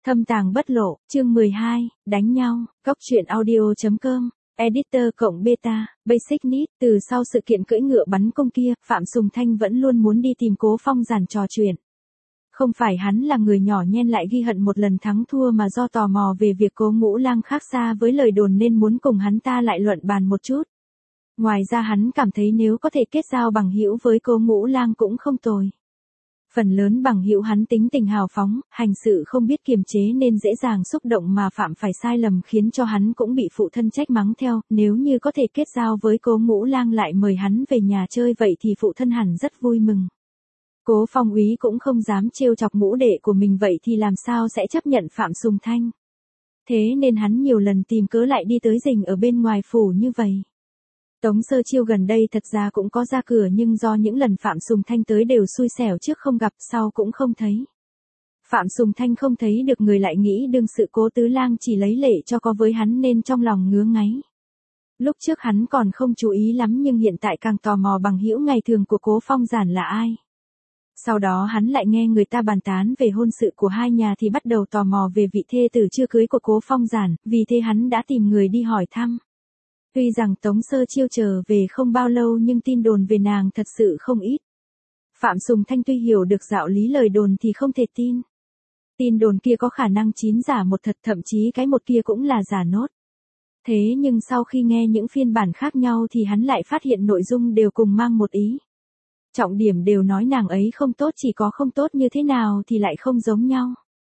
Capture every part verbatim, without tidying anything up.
Thâm tàng bất lộ, chương mười hai, đánh nhau, góc truyện audio.com, editor cộng beta, basic need. Từ sau sự kiện cưỡi ngựa bắn cung kia, Phạm Sùng Thanh vẫn luôn muốn đi tìm Cố Phong Giản trò chuyện. Không phải hắn là người nhỏ nhen lại ghi hận một lần thắng thua mà do tò mò về việc Cố Ngũ Lang khác xa với lời đồn nên muốn cùng hắn ta lại luận bàn một chút. Ngoài ra hắn cảm thấy nếu có thể kết giao bằng hữu với Cố Ngũ Lang cũng không tồi. Phần lớn bằng hữu hắn tính tình hào phóng, hành sự không biết kiềm chế nên dễ dàng xúc động mà phạm phải sai lầm khiến cho hắn cũng bị phụ thân trách mắng theo, nếu như có thể kết giao với Cố Ngũ Lang lại mời hắn về nhà chơi vậy thì phụ thân hẳn rất vui mừng. Cố Phong úy cũng không dám trêu chọc ngũ đệ của mình vậy thì làm sao sẽ chấp nhận Phạm Sùng Thanh. Thế nên hắn nhiều lần tìm cớ lại đi tới rình ở bên ngoài phủ như vậy. Tống Sơ Chiêu gần đây thật ra cũng có ra cửa nhưng do những lần Phạm Sùng Thanh tới đều xui xẻo trước không gặp sau cũng không thấy. Phạm Sùng Thanh không thấy được người lại nghĩ đương sự Cố Tứ Lang chỉ lấy lệ cho có với hắn nên trong lòng ngứa ngáy. Lúc trước hắn còn không chú ý lắm nhưng hiện tại càng tò mò bằng hữu ngày thường của Cố Phong Giản là ai. Sau đó hắn lại nghe người ta bàn tán về hôn sự của hai nhà thì bắt đầu tò mò về vị thê tử chưa cưới của Cố Phong Giản, vì thế hắn đã tìm người đi hỏi thăm. Tuy rằng Tống Sơ Chiêu trở về không bao lâu nhưng tin đồn về nàng thật sự không ít. Phạm Sùng Thanh tuy hiểu được đạo lý lời đồn thì không thể tin. Tin đồn kia có khả năng chín giả một thật, thậm chí cái một kia cũng là giả nốt. Thế nhưng sau khi nghe những phiên bản khác nhau thì hắn lại phát hiện nội dung đều cùng mang một ý. Trọng điểm đều nói nàng ấy không tốt, chỉ có không tốt như thế nào thì lại không giống nhau.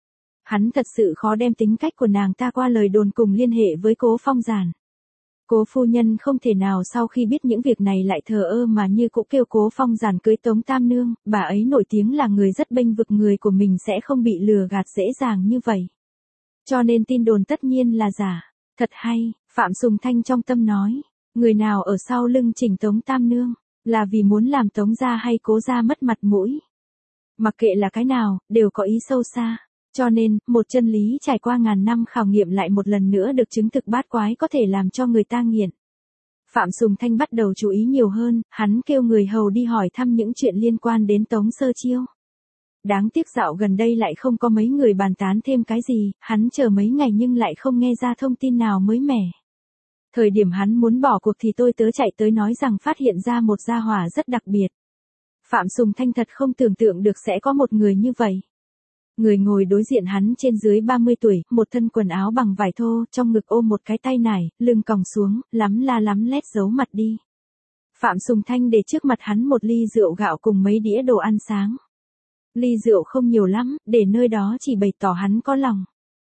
Hắn thật sự khó đem tính cách của nàng ta qua lời đồn cùng liên hệ với Cố Phong Giản. Cố phu nhân không thể nào sau khi biết những việc này lại thờ ơ mà như cũ kêu Cố Phong Giản cưới Tống Tam Nương, bà ấy nổi tiếng là người rất bênh vực người của mình sẽ không bị lừa gạt dễ dàng như vậy. Cho nên tin đồn tất nhiên là giả. Thật hay, Phạm Sùng Thanh trong tâm nói, người nào ở sau lưng chỉnh Tống Tam Nương, là vì muốn làm Tống gia hay Cố gia mất mặt mũi. Mặc kệ là cái nào, đều có ý sâu xa. Cho nên, một chân lý trải qua ngàn năm khảo nghiệm lại một lần nữa được chứng thực bát quái có thể làm cho người ta nghiện. Phạm Sùng Thanh bắt đầu chú ý nhiều hơn, hắn kêu người hầu đi hỏi thăm những chuyện liên quan đến Tống Sơ Chiêu. Đáng tiếc dạo gần đây lại không có mấy người bàn tán thêm cái gì, hắn chờ mấy ngày nhưng lại không nghe ra thông tin nào mới mẻ. Thời điểm hắn muốn bỏ cuộc thì tôi tớ chạy tới nói rằng phát hiện ra một gia hỏa rất đặc biệt. Phạm Sùng Thanh thật không tưởng tượng được sẽ có một người như vậy. Người ngồi đối diện hắn trên dưới ba mươi tuổi, một thân quần áo bằng vải thô, trong ngực ôm một cái tay nải, lưng còng xuống, lắm la lắm lét giấu mặt đi. Phạm Sùng Thanh để trước mặt hắn một ly rượu gạo cùng mấy đĩa đồ ăn sáng. Ly rượu không nhiều lắm, để nơi đó chỉ bày tỏ hắn có lòng.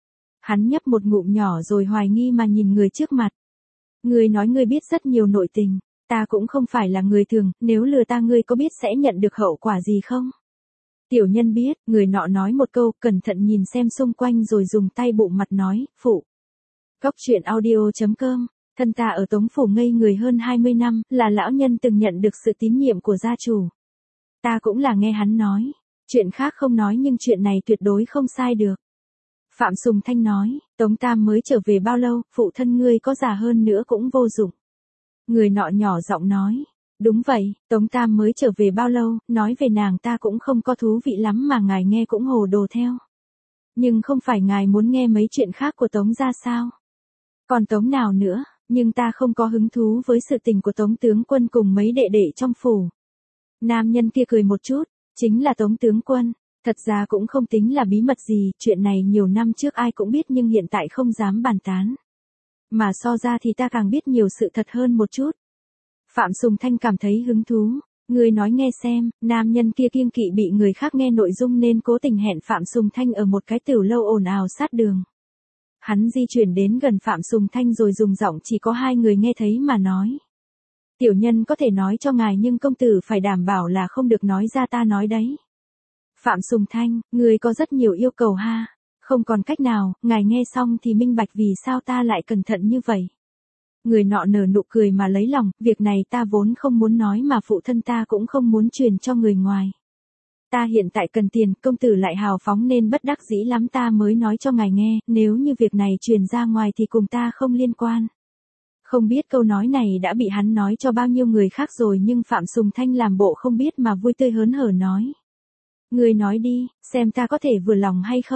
Hắn nhấp một ngụm nhỏ rồi hoài nghi mà nhìn người trước mặt. Ngươi nói ngươi biết rất nhiều nội tình, ta cũng không phải là người thường, nếu lừa ta ngươi có biết sẽ nhận được hậu quả gì không? Tiểu nhân biết, người nọ nói một câu, cẩn thận nhìn xem xung quanh rồi dùng tay bụng mặt nói, phụ. Góc truyện audio.com, thân ta ở Tống Phủ ngây người hơn hai mươi năm, là lão nhân từng nhận được sự tín nhiệm của gia chủ. Ta cũng là nghe hắn nói, chuyện khác không nói nhưng chuyện này tuyệt đối không sai được. Phạm Sùng Thanh nói, Tống Tam mới trở về bao lâu, phụ thân ngươi có già hơn nữa cũng vô dụng. Người nọ nhỏ giọng nói. Đúng vậy, Tống Tam mới trở về bao lâu, nói về nàng ta cũng không có thú vị lắm mà ngài nghe cũng hồ đồ theo. Nhưng không phải ngài muốn nghe mấy chuyện khác của Tống gia sao? Còn Tống nào nữa, nhưng ta không có hứng thú với sự tình của Tống tướng quân cùng mấy đệ đệ trong phủ. Nam nhân kia cười một chút, chính là Tống tướng quân, thật ra cũng không tính là bí mật gì, chuyện này nhiều năm trước ai cũng biết nhưng hiện tại không dám bàn tán. Mà so ra thì ta càng biết nhiều sự thật hơn một chút. Phạm Sùng Thanh cảm thấy hứng thú, người nói nghe xem, nam nhân kia kiêng kỵ bị người khác nghe nội dung nên cố tình hẹn Phạm Sùng Thanh ở một cái tiểu lâu ồn ào sát đường. Hắn di chuyển đến gần Phạm Sùng Thanh rồi dùng giọng chỉ có hai người nghe thấy mà nói. Tiểu nhân có thể nói cho ngài nhưng công tử phải đảm bảo là không được nói ra ta nói đấy. Phạm Sùng Thanh, người có rất nhiều yêu cầu ha, không còn cách nào, ngài nghe xong thì minh bạch vì sao ta lại cẩn thận như vậy. Người nọ nở nụ cười mà lấy lòng, việc này ta vốn không muốn nói mà phụ thân ta cũng không muốn truyền cho người ngoài. Ta hiện tại cần tiền, công tử lại hào phóng nên bất đắc dĩ lắm ta mới nói cho ngài nghe, nếu như việc này truyền ra ngoài thì cùng ta không liên quan. Không biết câu nói này đã bị hắn nói cho bao nhiêu người khác rồi nhưng Phạm Sùng Thanh làm bộ không biết mà vui tươi hớn hở nói. Người nói đi, xem ta có thể vừa lòng hay không.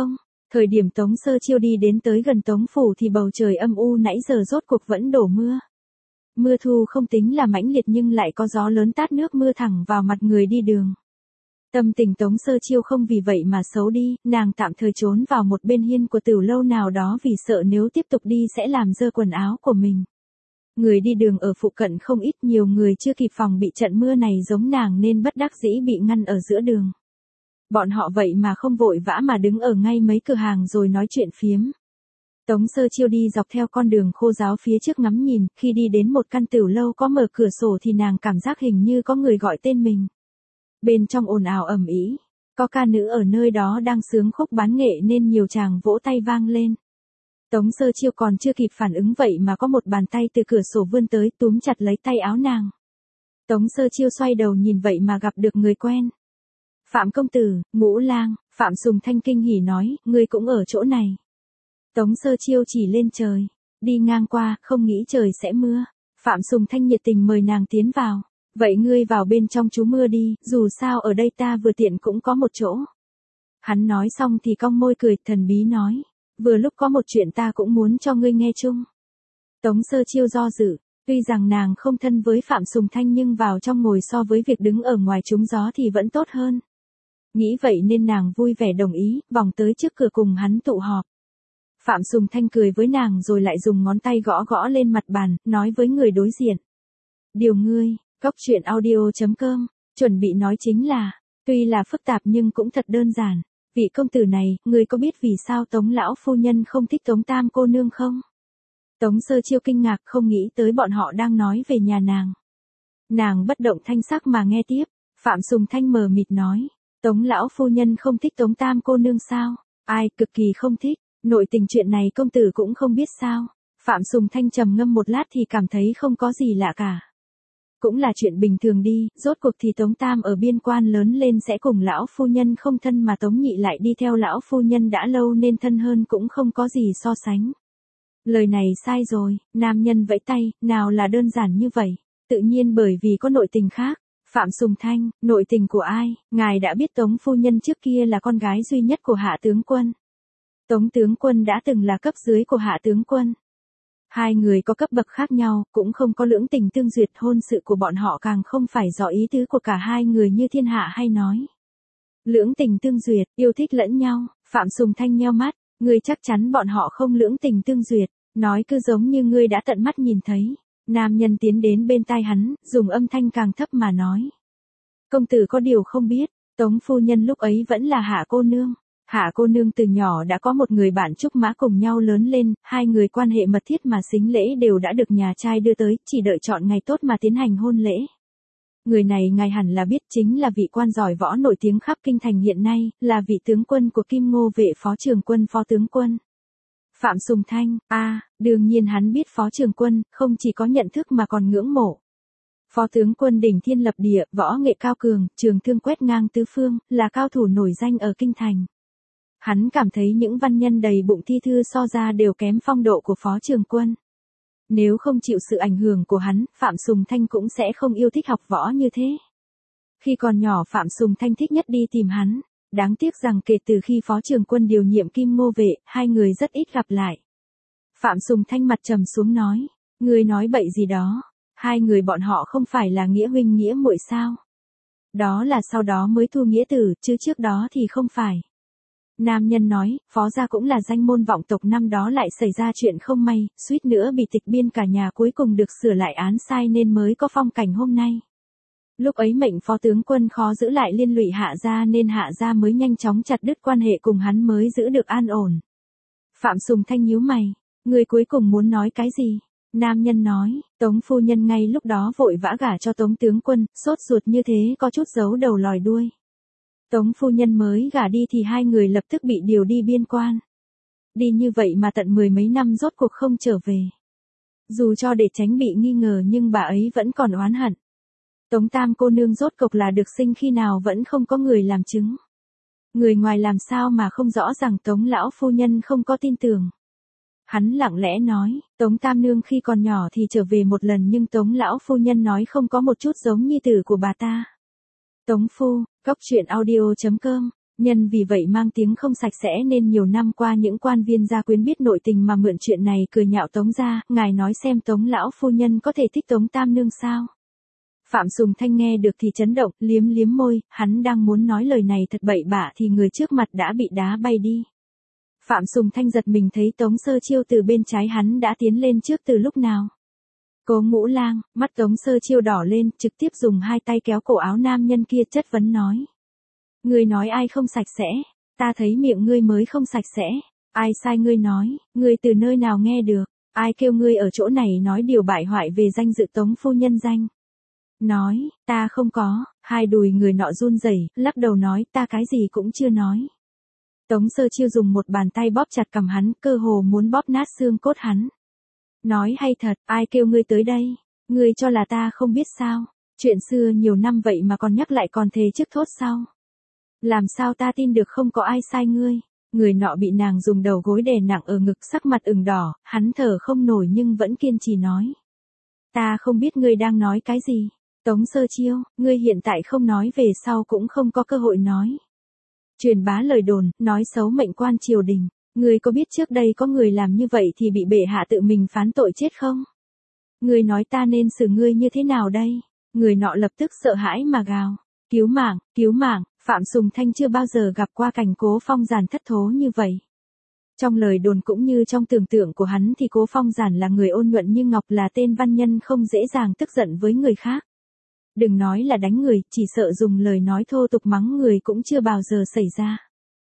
Thời điểm Tống Sơ Chiêu đi đến tới gần Tống phủ thì bầu trời âm u nãy giờ rốt cuộc vẫn đổ mưa. Mưa thu không tính là mãnh liệt nhưng lại có gió lớn tát nước mưa thẳng vào mặt người đi đường. Tâm tình Tống Sơ Chiêu không vì vậy mà xấu đi, nàng tạm thời trốn vào một bên hiên của tiểu lâu nào đó vì sợ nếu tiếp tục đi sẽ làm dơ quần áo của mình. Người đi đường ở phụ cận không ít, nhiều người chưa kịp phòng bị trận mưa này giống nàng nên bất đắc dĩ bị ngăn ở giữa đường. Bọn họ vậy mà không vội vã mà đứng ở ngay mấy cửa hàng rồi nói chuyện phiếm. Tống Sơ Chiêu đi dọc theo con đường khô ráo phía trước ngắm nhìn, khi đi đến một căn tiểu lâu có mở cửa sổ thì nàng cảm giác hình như có người gọi tên mình. Bên trong ồn ào ầm ĩ, có ca nữ ở nơi đó đang sướng khúc bán nghệ nên nhiều chàng vỗ tay vang lên. Tống Sơ Chiêu còn chưa kịp phản ứng vậy mà có một bàn tay từ cửa sổ vươn tới túm chặt lấy tay áo nàng. Tống Sơ Chiêu xoay đầu nhìn vậy mà gặp được người quen. Phạm công tử, Ngũ lang, Phạm Sùng Thanh kinh hỉ nói, ngươi cũng ở chỗ này. Tống Sơ Chiêu chỉ lên trời, đi ngang qua, không nghĩ trời sẽ mưa. Phạm Sùng Thanh nhiệt tình mời nàng tiến vào. Vậy ngươi vào bên trong trú mưa đi, dù sao ở đây ta vừa tiện cũng có một chỗ. Hắn nói xong thì cong môi cười, thần bí nói, vừa lúc có một chuyện ta cũng muốn cho ngươi nghe chung. Tống Sơ Chiêu do dự, tuy rằng nàng không thân với Phạm Sùng Thanh nhưng vào trong ngồi so với việc đứng ở ngoài trúng gió thì vẫn tốt hơn. Nghĩ vậy nên nàng vui vẻ đồng ý, vòng tới trước cửa cùng hắn tụ họp. Phạm Sùng Thanh cười với nàng rồi lại dùng ngón tay gõ gõ lên mặt bàn, nói với người đối diện. Điều ngươi, Cóc truyện audio chấm com, chuẩn bị nói chính là, tuy là phức tạp nhưng cũng thật đơn giản. Vị công tử này, ngươi có biết vì sao Tống lão phu nhân không thích Tống tam cô nương không? Tống Sơ Chiêu kinh ngạc không nghĩ tới bọn họ đang nói về nhà nàng. Nàng bất động thanh sắc mà nghe tiếp, Phạm Sùng Thanh mờ mịt nói, Tống lão phu nhân không thích Tống tam cô nương sao? Ai, cực kỳ không thích, nội tình chuyện này công tử cũng không biết sao? Phạm Sùng Thanh trầm ngâm một lát thì cảm thấy không có gì lạ cả. Cũng là chuyện bình thường đi, rốt cuộc thì Tống Tam ở biên quan lớn lên sẽ cùng lão phu nhân không thân mà Tống Nhị lại đi theo lão phu nhân đã lâu nên thân hơn cũng không có gì so sánh. Lời này sai rồi, nam nhân vẫy tay, nào là đơn giản như vậy, tự nhiên bởi vì có nội tình khác. Phạm Sùng Thanh, nội tình của ai, ngài đã biết Tống phu nhân trước kia là con gái duy nhất của Hạ tướng quân. Tống tướng quân đã từng là cấp dưới của Hạ tướng quân. Hai người có cấp bậc khác nhau, cũng không có lưỡng tình tương duyệt, hôn sự của bọn họ càng không phải do ý tứ của cả hai người như thiên hạ hay nói. Lưỡng tình tương duyệt, yêu thích lẫn nhau, Phạm Sùng Thanh nheo mắt, ngươi chắc chắn bọn họ không lưỡng tình tương duyệt, nói cứ giống như ngươi đã tận mắt nhìn thấy. Nam nhân tiến đến bên tai hắn, dùng âm thanh càng thấp mà nói. Công tử có điều không biết, Tống phu nhân lúc ấy vẫn là Hạ cô nương. Hạ cô nương từ nhỏ đã có một người bạn trúc mã cùng nhau lớn lên, hai người quan hệ mật thiết mà sính lễ đều đã được nhà trai đưa tới, chỉ đợi chọn ngày tốt mà tiến hành hôn lễ. Người này ngài hẳn là biết chính là vị quan giỏi võ nổi tiếng khắp kinh thành hiện nay, là vị tướng quân của Kim Ngô vệ phó trường quân phó tướng quân. Phạm Sùng Thanh, a à, đương nhiên hắn biết phó trường quân, không chỉ có nhận thức mà còn ngưỡng mộ. Phó tướng quân đỉnh thiên lập địa, võ nghệ cao cường, trường thương quét ngang tứ phương, là cao thủ nổi danh ở kinh thành. Hắn cảm thấy những văn nhân đầy bụng thi thư so ra đều kém phong độ của phó trường quân. Nếu không chịu sự ảnh hưởng của hắn, Phạm Sùng Thanh cũng sẽ không yêu thích học võ như thế. Khi còn nhỏ Phạm Sùng Thanh thích nhất đi tìm hắn. Đáng tiếc rằng kể từ khi phó trường quân điều nhiệm Kim Ngô vệ, hai người rất ít gặp lại. Phạm Sùng Thanh mặt trầm xuống nói, ngươi nói bậy gì đó, hai người bọn họ không phải là nghĩa huynh nghĩa muội sao? Đó là sau đó mới thu nghĩa tử, chứ trước đó thì không phải. Nam nhân nói, phó gia cũng là danh môn vọng tộc, năm đó lại xảy ra chuyện không may, suýt nữa bị tịch biên cả nhà, cuối cùng được sửa lại án sai nên mới có phong cảnh hôm nay. Lúc ấy mệnh phó tướng quân khó giữ lại liên lụy Hạ gia nên Hạ gia mới nhanh chóng chặt đứt quan hệ cùng hắn mới giữ được an ổn. Phạm Sùng Thanh nhíu mày, người cuối cùng muốn nói cái gì? Nam nhân nói, Tống phu nhân ngay lúc đó vội vã gả cho Tống tướng quân, sốt ruột như thế có chút giấu đầu lòi đuôi. Tống phu nhân mới gả đi thì hai người lập tức bị điều đi biên quan. Đi như vậy mà tận mười mấy năm rốt cuộc không trở về. Dù cho để tránh bị nghi ngờ nhưng bà ấy vẫn còn oán hận. Tống tam cô nương rốt cục là được sinh khi nào vẫn không có người làm chứng. Người ngoài làm sao mà không rõ rằng Tống lão phu nhân không có tin tưởng. Hắn lặng lẽ nói, Tống tam nương khi còn nhỏ thì trở về một lần nhưng Tống lão phu nhân nói không có một chút giống nhi tử của bà ta. Tống phu, Cóc truyện audio chấm com Nhân vì vậy mang tiếng không sạch sẽ nên nhiều năm qua những quan viên gia quyến biết nội tình mà mượn chuyện này cười nhạo Tống gia, ngài nói xem Tống lão phu nhân có thể thích Tống tam nương sao? Phạm Sùng Thanh nghe được thì chấn động, liếm liếm môi, hắn đang muốn nói lời này thật bậy bạ thì người trước mặt đã bị đá bay đi. Phạm Sùng Thanh giật mình thấy Tống Sơ Chiêu từ bên trái hắn đã tiến lên trước từ lúc nào. Cố Ngũ Lang, mắt Tống Sơ Chiêu đỏ lên, trực tiếp dùng hai tay kéo cổ áo nam nhân kia chất vấn nói. Ngươi nói ai không sạch sẽ, ta thấy miệng ngươi mới không sạch sẽ, ai sai ngươi nói, ngươi từ nơi nào nghe được, ai kêu ngươi ở chỗ này nói điều bại hoại về danh dự Tống phu nhân danh. Nói, ta không có, hai đùi người nọ run rẩy, lắc đầu nói ta cái gì cũng chưa nói. Tống Sơ Chiêu dùng một bàn tay bóp chặt cằm hắn, cơ hồ muốn bóp nát xương cốt hắn. Nói hay thật, ai kêu ngươi tới đây, ngươi cho là ta không biết sao, chuyện xưa nhiều năm vậy mà còn nhắc lại còn thề trước thốt sau. Làm sao ta tin được không có ai sai ngươi, người nọ bị nàng dùng đầu gối đè nặng ở ngực sắc mặt ửng đỏ, hắn thở không nổi nhưng vẫn kiên trì nói. Ta không biết ngươi đang nói cái gì, Tống Sơ Chiêu, ngươi hiện tại không nói về sau cũng không có cơ hội nói. Truyền bá lời đồn, nói xấu mệnh quan triều đình, ngươi có biết trước đây có người làm như vậy thì bị bệ hạ tự mình phán tội chết không? Ngươi nói ta nên xử ngươi như thế nào đây? Người nọ lập tức sợ hãi mà gào. Cứu mạng, cứu mạng, Phạm Sùng Thanh chưa bao giờ gặp qua cảnh Cố Phong Giản thất thố như vậy. Trong lời đồn cũng như trong tưởng tượng của hắn thì Cố Phong Giản là người ôn nhuận như ngọc, là tên văn nhân không dễ dàng tức giận với người khác. Đừng nói là đánh người, chỉ sợ dùng lời nói thô tục mắng người cũng chưa bao giờ xảy ra.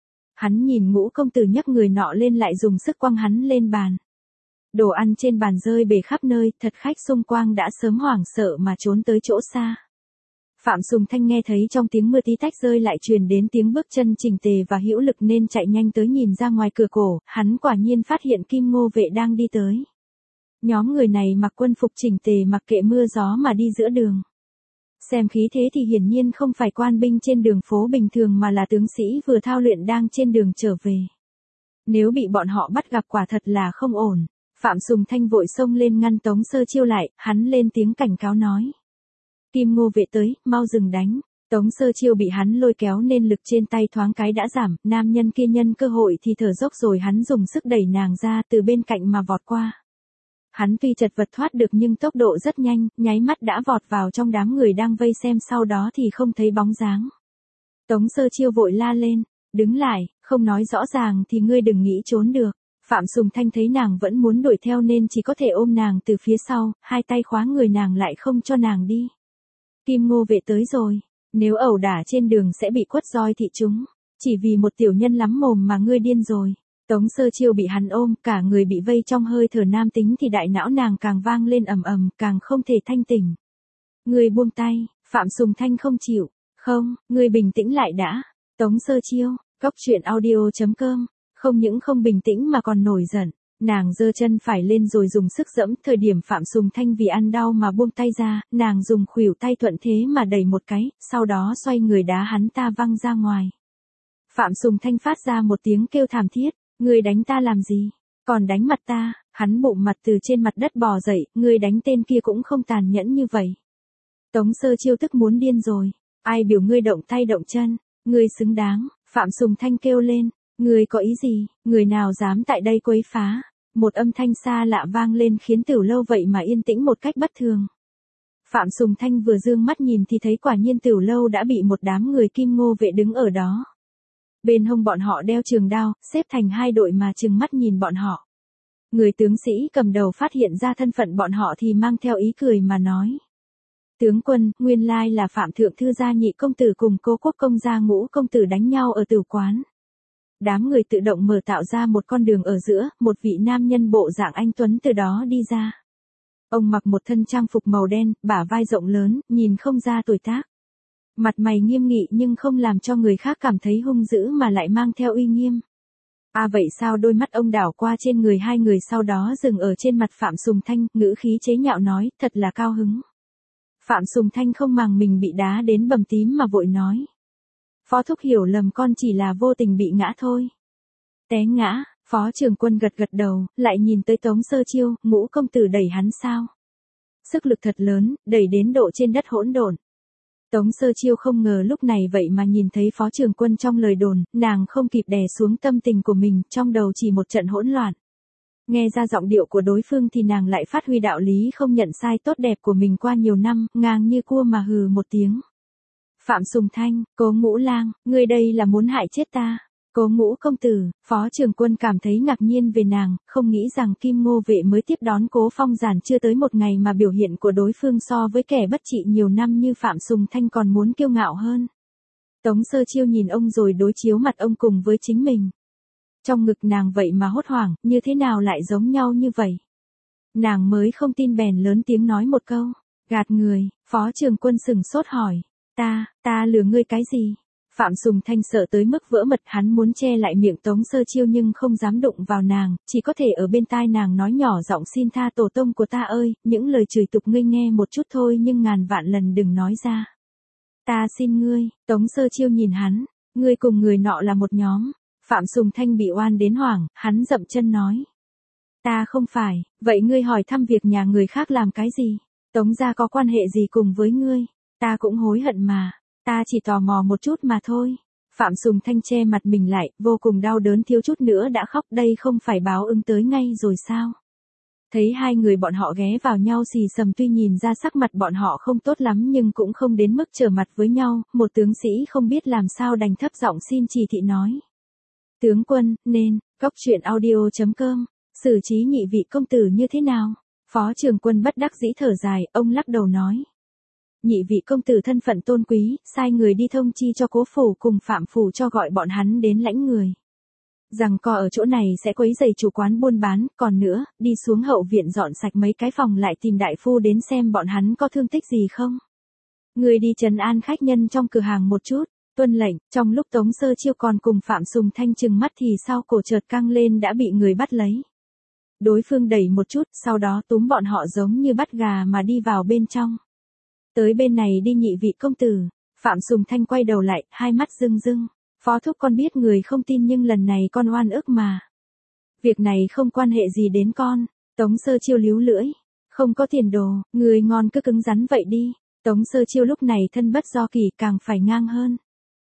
Hắn nhìn Ngũ công tử nhấc người nọ lên lại dùng sức quăng hắn lên bàn. Đồ ăn trên bàn rơi bể khắp nơi, thật khách xung quanh đã sớm hoảng sợ mà trốn tới chỗ xa. Phạm Sùng Thanh nghe thấy trong tiếng mưa tí tách rơi lại truyền đến tiếng bước chân chỉnh tề và hữu lực nên chạy nhanh tới nhìn ra ngoài cửa cổ, hắn quả nhiên phát hiện Kim Ngô vệ đang đi tới. Nhóm người này mặc quân phục chỉnh tề mặc kệ mưa gió mà đi giữa đường. Xem khí thế thì hiển nhiên không phải quan binh trên đường phố bình thường mà là tướng sĩ vừa thao luyện đang trên đường trở về. Nếu bị bọn họ bắt gặp quả thật là không ổn. Phạm Sùng Thanh vội xông lên ngăn Tống Sơ Chiêu lại, hắn lên tiếng cảnh cáo nói. Kim Ngô vệ tới, mau dừng đánh. Tống Sơ Chiêu bị hắn lôi kéo nên lực trên tay thoáng cái đã giảm, nam nhân kia nhân cơ hội thì thở dốc rồi hắn dùng sức đẩy nàng ra từ bên cạnh mà vọt qua. Hắn tuy chật vật thoát được nhưng tốc độ rất nhanh, nháy mắt đã vọt vào trong đám người đang vây xem, sau đó thì không thấy bóng dáng. Tống Sơ Chiêu vội la lên, đứng lại, không nói rõ ràng thì ngươi đừng nghĩ trốn được. Phạm Sùng Thanh thấy nàng vẫn muốn đuổi theo nên chỉ có thể ôm nàng từ phía sau, hai tay khóa người nàng lại không cho nàng đi. Kim Ngô vệ tới rồi, nếu ẩu đả trên đường sẽ bị quất roi thị chúng, chỉ vì một tiểu nhân lắm mồm mà ngươi điên rồi. Tống Sơ Chiêu bị hắn ôm, cả người bị vây trong hơi thở nam tính thì đại não nàng càng vang lên ầm ầm, càng không thể thanh tỉnh. Ngươi buông tay, Phạm Sùng Thanh không chịu, không, ngươi bình tĩnh lại đã. Tống Sơ Chiêu, Cốc Truyện Audio chấm com, không những không bình tĩnh mà còn nổi giận. Nàng giơ chân phải lên rồi dùng sức giẫm, thời điểm Phạm Sùng Thanh vì ăn đau mà buông tay ra, nàng dùng khuỷu tay thuận thế mà đẩy một cái, sau đó xoay người đá hắn ta văng ra ngoài. Phạm Sùng Thanh phát ra một tiếng kêu thảm thiết, ngươi đánh ta làm gì, còn đánh mặt ta, hắn bụng mặt từ trên mặt đất bò dậy, ngươi đánh tên kia cũng không tàn nhẫn như vậy. Tống Sơ Chiêu tức muốn điên rồi, ai biểu ngươi động tay động chân, ngươi xứng đáng, Phạm Sùng Thanh kêu lên. Người có ý gì, người nào dám tại đây quấy phá? Một âm thanh xa lạ vang lên khiến Tiểu Lâu vậy mà yên tĩnh một cách bất thường. Phạm Sùng Thanh vừa dương mắt nhìn thì thấy quả nhiên Tiểu Lâu đã bị một đám người Kim Ngô vệ đứng ở đó. Bên hông bọn họ đeo trường đao, xếp thành hai đội mà trừng mắt nhìn bọn họ. Người tướng sĩ cầm đầu phát hiện ra thân phận bọn họ thì mang theo ý cười mà nói. Tướng quân, nguyên lai là Phạm Thượng Thư gia nhị công tử cùng Cố Quốc công gia Ngũ công tử đánh nhau ở tử quán. Đám người tự động mở tạo ra một con đường ở giữa, một vị nam nhân bộ dạng anh tuấn từ đó đi ra. Ông mặc một thân trang phục màu đen, bả vai rộng lớn, nhìn không ra tuổi tác. Mặt mày nghiêm nghị nhưng không làm cho người khác cảm thấy hung dữ mà lại mang theo uy nghiêm. À vậy sao? Đôi mắt ông đảo qua trên người hai người sau đó dừng ở trên mặt Phạm Sùng Thanh, ngữ khí chế nhạo nói, thật là cao hứng. Phạm Sùng Thanh không màng mình bị đá đến bầm tím mà vội nói. Phó thúc hiểu lầm, con chỉ là vô tình bị ngã thôi. Té ngã, Phó trưởng quân gật gật đầu, lại nhìn tới Tống Sơ Chiêu, Ngũ công tử đẩy hắn sao? Sức lực thật lớn, đẩy đến độ trên đất hỗn độn. Tống Sơ Chiêu không ngờ lúc này vậy mà nhìn thấy Phó Trường Quân trong lời đồn, nàng không kịp đè xuống tâm tình của mình, trong đầu chỉ một trận hỗn loạn. Nghe ra giọng điệu của đối phương thì nàng lại phát huy đạo lý không nhận sai tốt đẹp của mình qua nhiều năm, ngang như cua mà hừ một tiếng. Phạm Sùng Thanh, Cố Ngũ Lang, ngươi đây là muốn hại chết ta. Cố Ngũ công tử, Phó Trường Quân cảm thấy ngạc nhiên về nàng, không nghĩ rằng Kim Ngô Vệ mới tiếp đón Cố Phong Giản chưa tới một ngày mà biểu hiện của đối phương so với kẻ bất trị nhiều năm như Phạm Sùng Thanh còn muốn kiêu ngạo hơn. Tống Sơ Chiêu nhìn ông rồi đối chiếu mặt ông cùng với chính mình. Trong ngực nàng vậy mà hốt hoảng, như thế nào lại giống nhau như vậy? Nàng mới không tin bèn lớn tiếng nói một câu, gạt người. Phó Trường Quân sừng sốt hỏi, ta, ta lừa ngươi cái gì? Phạm Sùng Thanh sợ tới mức vỡ mật, hắn muốn che lại miệng Tống Sơ Chiêu nhưng không dám đụng vào nàng, chỉ có thể ở bên tai nàng nói nhỏ giọng xin tha tổ tông của ta ơi, những lời chửi tục ngươi nghe một chút thôi nhưng ngàn vạn lần đừng nói ra. Ta xin ngươi. Tống Sơ Chiêu nhìn hắn, ngươi cùng người nọ là một nhóm. Phạm Sùng Thanh bị oan đến hoảng, hắn dậm chân nói. Ta không phải, vậy ngươi hỏi thăm việc nhà người khác làm cái gì? Tống gia có quan hệ gì cùng với ngươi? Ta cũng hối hận mà, ta chỉ tò mò một chút mà thôi. Phạm Sùng Thanh che mặt mình lại, vô cùng đau đớn thiếu chút nữa đã khóc, đây không phải báo ứng tới ngay rồi sao? Thấy hai người bọn họ ghé vào nhau xì xầm, tuy nhìn ra sắc mặt bọn họ không tốt lắm nhưng cũng không đến mức trở mặt với nhau, một tướng sĩ không biết làm sao đành thấp giọng xin chỉ thị nói. Tướng quân, nên, Cóc Truyện Audio chấm com, xử trí nhị vị công tử như thế nào? Phó Trường Quân bất đắc dĩ thở dài, ông lắc đầu nói. Nhị vị công tử thân phận tôn quý, sai người đi thông chi cho Cố phủ cùng Phạm phủ cho gọi bọn hắn đến lãnh người. Rằng co ở chỗ này sẽ quấy rầy chủ quán buôn bán, còn nữa, đi xuống hậu viện dọn sạch mấy cái phòng lại tìm đại phu đến xem bọn hắn có thương tích gì không. Người đi trấn an khách nhân trong cửa hàng một chút. Tuân lệnh. Trong lúc Tống Sơ Chiêu còn cùng Phạm Sùng Thanh trừng mắt thì sau cổ chợt căng lên đã bị người bắt lấy. Đối phương đẩy một chút, sau đó túm bọn họ giống như bắt gà mà đi vào bên trong. Tới bên này đi nhị vị công tử. Phạm Sùng Thanh quay đầu lại, hai mắt rưng rưng. Phó thúc con biết người không tin nhưng lần này con oan ức mà. Việc này không quan hệ gì đến con. Tống Sơ Chiêu líu lưỡi. Không có tiền đồ, người ngon cứ cứng rắn vậy đi. Tống Sơ Chiêu lúc này thân bất do kỳ càng phải ngang hơn.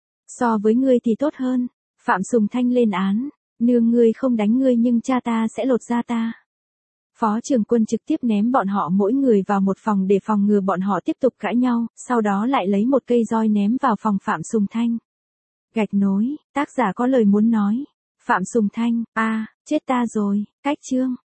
So với ngươi thì tốt hơn. Phạm Sùng Thanh lên án. Nương ngươi không đánh ngươi nhưng cha ta sẽ lột da ta. Phó Trường Quân trực tiếp ném bọn họ mỗi người vào một phòng để phòng ngừa bọn họ tiếp tục cãi nhau, sau đó lại lấy một cây roi ném vào phòng Phạm Sùng Thanh. Gạch nối, tác giả có lời muốn nói. Phạm Sùng Thanh, a, à, chết ta rồi, cách chương.